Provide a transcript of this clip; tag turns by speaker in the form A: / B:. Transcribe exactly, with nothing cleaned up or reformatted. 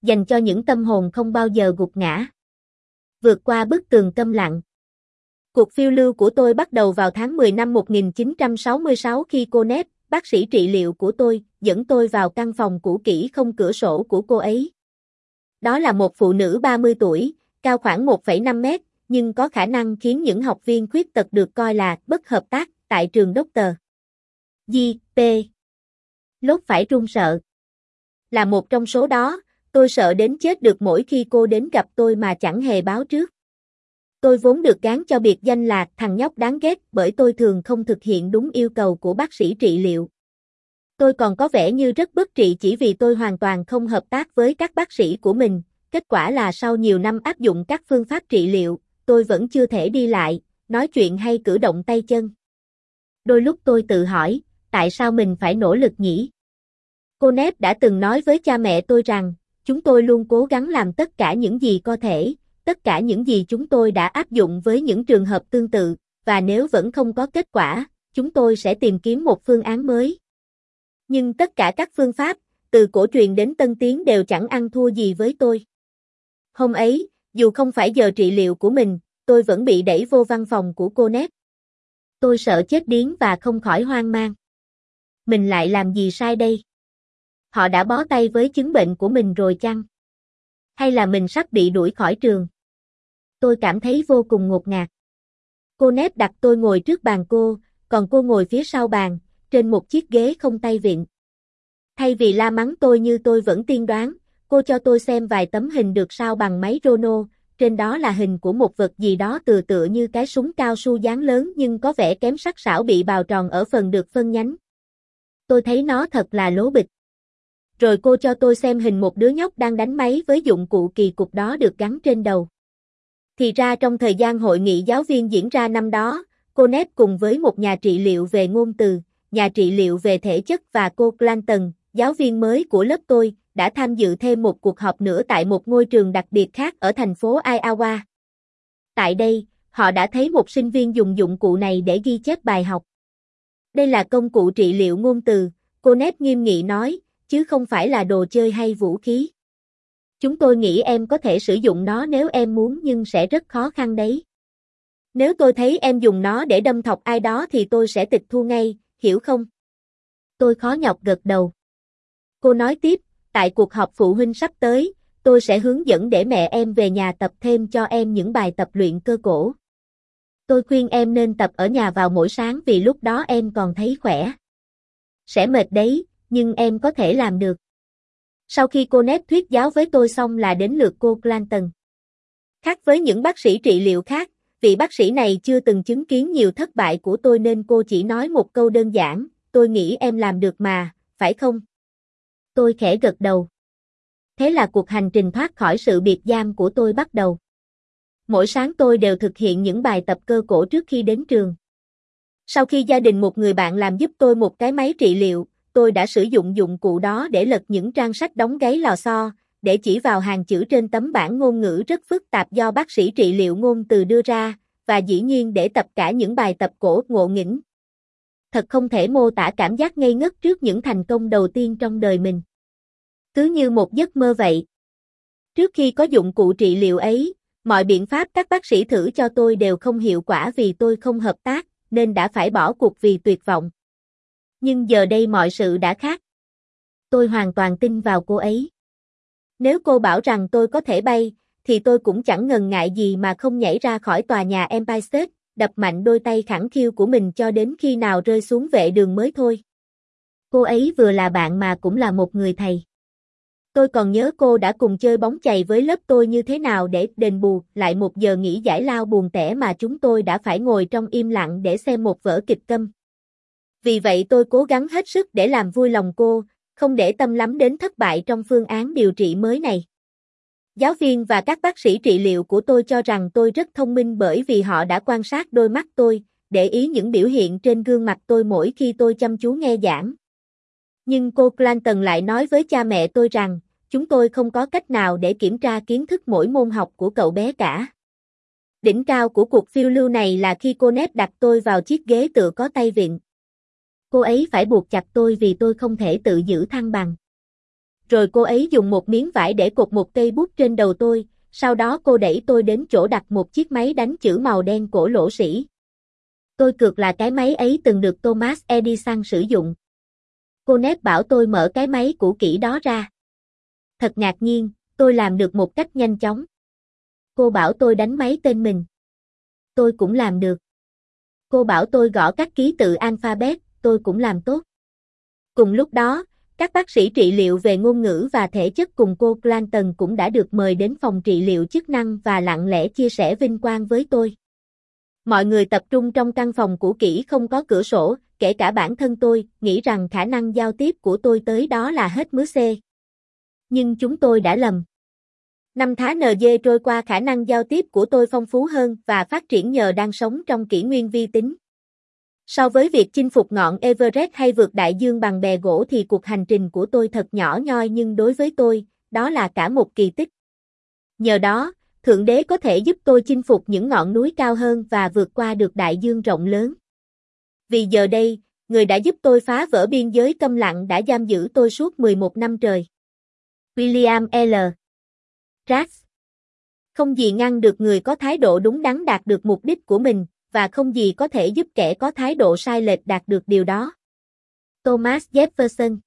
A: dành cho những tâm hồn không bao giờ gục ngã. Vượt qua bức tường câm lặng. Cuộc phiêu lưu của tôi bắt đầu vào tháng mười năm một nghìn chín trăm sáu mươi sáu khi cô Nép, bác sĩ trị liệu của tôi, dẫn tôi vào căn phòng cũ kỹ không cửa sổ của cô ấy. Đó là một phụ nữ ba mươi tuổi, cao khoảng một phẩy năm mét, nhưng có khả năng khiến những học viên khuyết tật được coi là bất hợp tác tại trường Doctor J P Lốt phải run sợ. Là một trong số đó, tôi sợ đến chết được mỗi khi cô đến gặp tôi mà chẳng hề báo trước. Tôi vốn được gán cho biệt danh là thằng nhóc đáng ghét bởi tôi thường không thực hiện đúng yêu cầu của bác sĩ trị liệu. Tôi còn có vẻ như rất bất trị chỉ vì tôi hoàn toàn không hợp tác với các bác sĩ của mình. Kết quả là sau nhiều năm áp dụng các phương pháp trị liệu, tôi vẫn chưa thể đi lại, nói chuyện hay cử động tay chân. Đôi lúc tôi tự hỏi, tại sao mình phải nỗ lực nhỉ? Cô Nép đã từng nói với cha mẹ tôi rằng, chúng tôi luôn cố gắng làm tất cả những gì có thể, tất cả những gì chúng tôi đã áp dụng với những trường hợp tương tự, và nếu vẫn không có kết quả, chúng tôi sẽ tìm kiếm một phương án mới. Nhưng tất cả các phương pháp, từ cổ truyền đến tân tiến đều chẳng ăn thua gì với tôi. Hôm ấy, dù không phải giờ trị liệu của mình, tôi vẫn bị đẩy vô văn phòng của cô Nép. Tôi sợ chết điếng và không khỏi hoang mang. Mình lại làm gì sai đây? Họ đã bó tay với chứng bệnh của mình rồi chăng? Hay là mình sắp bị đuổi khỏi trường? Tôi cảm thấy vô cùng ngột ngạt. Cô Nép đặt tôi ngồi trước bàn cô, còn cô ngồi phía sau bàn, trên một chiếc ghế không tay vịn. Thay vì la mắng tôi như tôi vẫn tiên đoán, cô cho tôi xem vài tấm hình được sao bằng máy Rono, trên đó là hình của một vật gì đó tựa tựa như cái súng cao su dáng lớn nhưng có vẻ kém sắc sảo bị bào tròn ở phần được phân nhánh. Tôi thấy nó thật là lố bịch. Rồi cô cho tôi xem hình một đứa nhóc đang đánh máy với dụng cụ kỳ cục đó được gắn trên đầu. Thì ra trong thời gian hội nghị giáo viên diễn ra năm đó, cô Nép cùng với một nhà trị liệu về ngôn từ, nhà trị liệu về thể chất và cô Clanton, giáo viên mới của lớp tôi, đã tham dự thêm một cuộc họp nữa tại một ngôi trường đặc biệt khác ở thành phố Iowa. Tại đây, họ đã thấy một sinh viên dùng dụng cụ này để ghi chép bài học. Đây là công cụ trị liệu ngôn từ, cô Nép nghiêm nghị nói, chứ không phải là đồ chơi hay vũ khí. Chúng tôi nghĩ em có thể sử dụng nó nếu em muốn nhưng sẽ rất khó khăn đấy. Nếu tôi thấy em dùng nó để đâm thọc ai đó thì tôi sẽ tịch thu ngay, hiểu không? Tôi khó nhọc gật đầu. Cô nói tiếp, tại cuộc họp phụ huynh sắp tới, tôi sẽ hướng dẫn để mẹ em về nhà tập thêm cho em những bài tập luyện cơ cổ. Tôi khuyên em nên tập ở nhà vào mỗi sáng vì lúc đó em còn thấy khỏe. Sẽ mệt đấy, nhưng em có thể làm được. Sau khi cô Nép thuyết giáo với tôi xong là đến lượt cô Clanton. Khác với những bác sĩ trị liệu khác, vị bác sĩ này chưa từng chứng kiến nhiều thất bại của tôi nên cô chỉ nói một câu đơn giản, tôi nghĩ em làm được mà, phải không? Tôi khẽ gật đầu. Thế là cuộc hành trình thoát khỏi sự biệt giam của tôi bắt đầu. Mỗi sáng tôi đều thực hiện những bài tập cơ cổ trước khi đến trường. Sau khi gia đình một người bạn làm giúp tôi một cái máy trị liệu, tôi đã sử dụng dụng cụ đó để lật những trang sách đóng gáy lò xo, để chỉ vào hàng chữ trên tấm bảng ngôn ngữ rất phức tạp do bác sĩ trị liệu ngôn từ đưa ra, và dĩ nhiên để tập cả những bài tập cổ ngộ nghĩnh. Thật không thể mô tả cảm giác ngây ngất trước những thành công đầu tiên trong đời mình. Cứ như một giấc mơ vậy. Trước khi có dụng cụ trị liệu ấy, mọi biện pháp các bác sĩ thử cho tôi đều không hiệu quả vì tôi không hợp tác, nên đã phải bỏ cuộc vì tuyệt vọng. Nhưng giờ đây mọi sự đã khác. Tôi hoàn toàn tin vào cô ấy. Nếu cô bảo rằng tôi có thể bay, thì tôi cũng chẳng ngần ngại gì mà không nhảy ra khỏi tòa nhà Empire State, đập mạnh đôi tay khẳng khiu của mình cho đến khi nào rơi xuống vệ đường mới thôi. Cô ấy vừa là bạn mà cũng là một người thầy. Tôi còn nhớ cô đã cùng chơi bóng chày với lớp tôi như thế nào để đền bù lại một giờ nghỉ giải lao buồn tẻ mà chúng tôi đã phải ngồi trong im lặng để xem một vở kịch câm. Vì vậy tôi cố gắng hết sức để làm vui lòng cô, không để tâm lắm đến thất bại trong phương án điều trị mới này. Giáo viên và các bác sĩ trị liệu của tôi cho rằng tôi rất thông minh bởi vì họ đã quan sát đôi mắt tôi, để ý những biểu hiện trên gương mặt tôi mỗi khi tôi chăm chú nghe giảng. Nhưng cô Clanton lại nói với cha mẹ tôi rằng, chúng tôi không có cách nào để kiểm tra kiến thức mỗi môn học của cậu bé cả. Đỉnh cao của cuộc phiêu lưu này là khi cô Nép đặt tôi vào chiếc ghế tựa có tay vịn. Cô ấy phải buộc chặt tôi vì tôi không thể tự giữ thăng bằng. Rồi cô ấy dùng một miếng vải để cột một cây bút trên đầu tôi, sau đó cô đẩy tôi đến chỗ đặt một chiếc máy đánh chữ màu đen cổ lỗ sĩ. Tôi cược là cái máy ấy từng được Thomas Edison sử dụng. Cô Nép bảo tôi mở cái máy cũ kỹ đó ra. Thật ngạc nhiên, tôi làm được một cách nhanh chóng. Cô bảo tôi đánh máy tên mình. Tôi cũng làm được. Cô bảo tôi gõ các ký tự alphabet, tôi cũng làm tốt. Cùng lúc đó, các bác sĩ trị liệu về ngôn ngữ và thể chất cùng cô Clanton cũng đã được mời đến phòng trị liệu chức năng và lặng lẽ chia sẻ vinh quang với tôi. Mọi người tập trung trong căn phòng cũ kỹ không có cửa sổ, kể cả bản thân tôi, nghĩ rằng khả năng giao tiếp của tôi tới đó là hết mứa C. Nhưng chúng tôi đã lầm. Năm tháng en giê trôi qua, khả năng giao tiếp của tôi phong phú hơn và phát triển nhờ đang sống trong kỷ nguyên vi tính. So với việc chinh phục ngọn Everest hay vượt đại dương bằng bè gỗ thì cuộc hành trình của tôi thật nhỏ nhoi, nhưng đối với tôi, đó là cả một kỳ tích. Nhờ đó, Thượng Đế có thể giúp tôi chinh phục những ngọn núi cao hơn và vượt qua được đại dương rộng lớn. Vì giờ đây, người đã giúp tôi phá vỡ biên giới câm lặng đã giam giữ tôi suốt mười một năm trời. William L. Rags. Không gì ngăn được người có thái độ đúng đắn đạt được mục đích của mình, và không gì có thể giúp kẻ có thái độ sai lệch đạt được điều đó. Thomas Jefferson.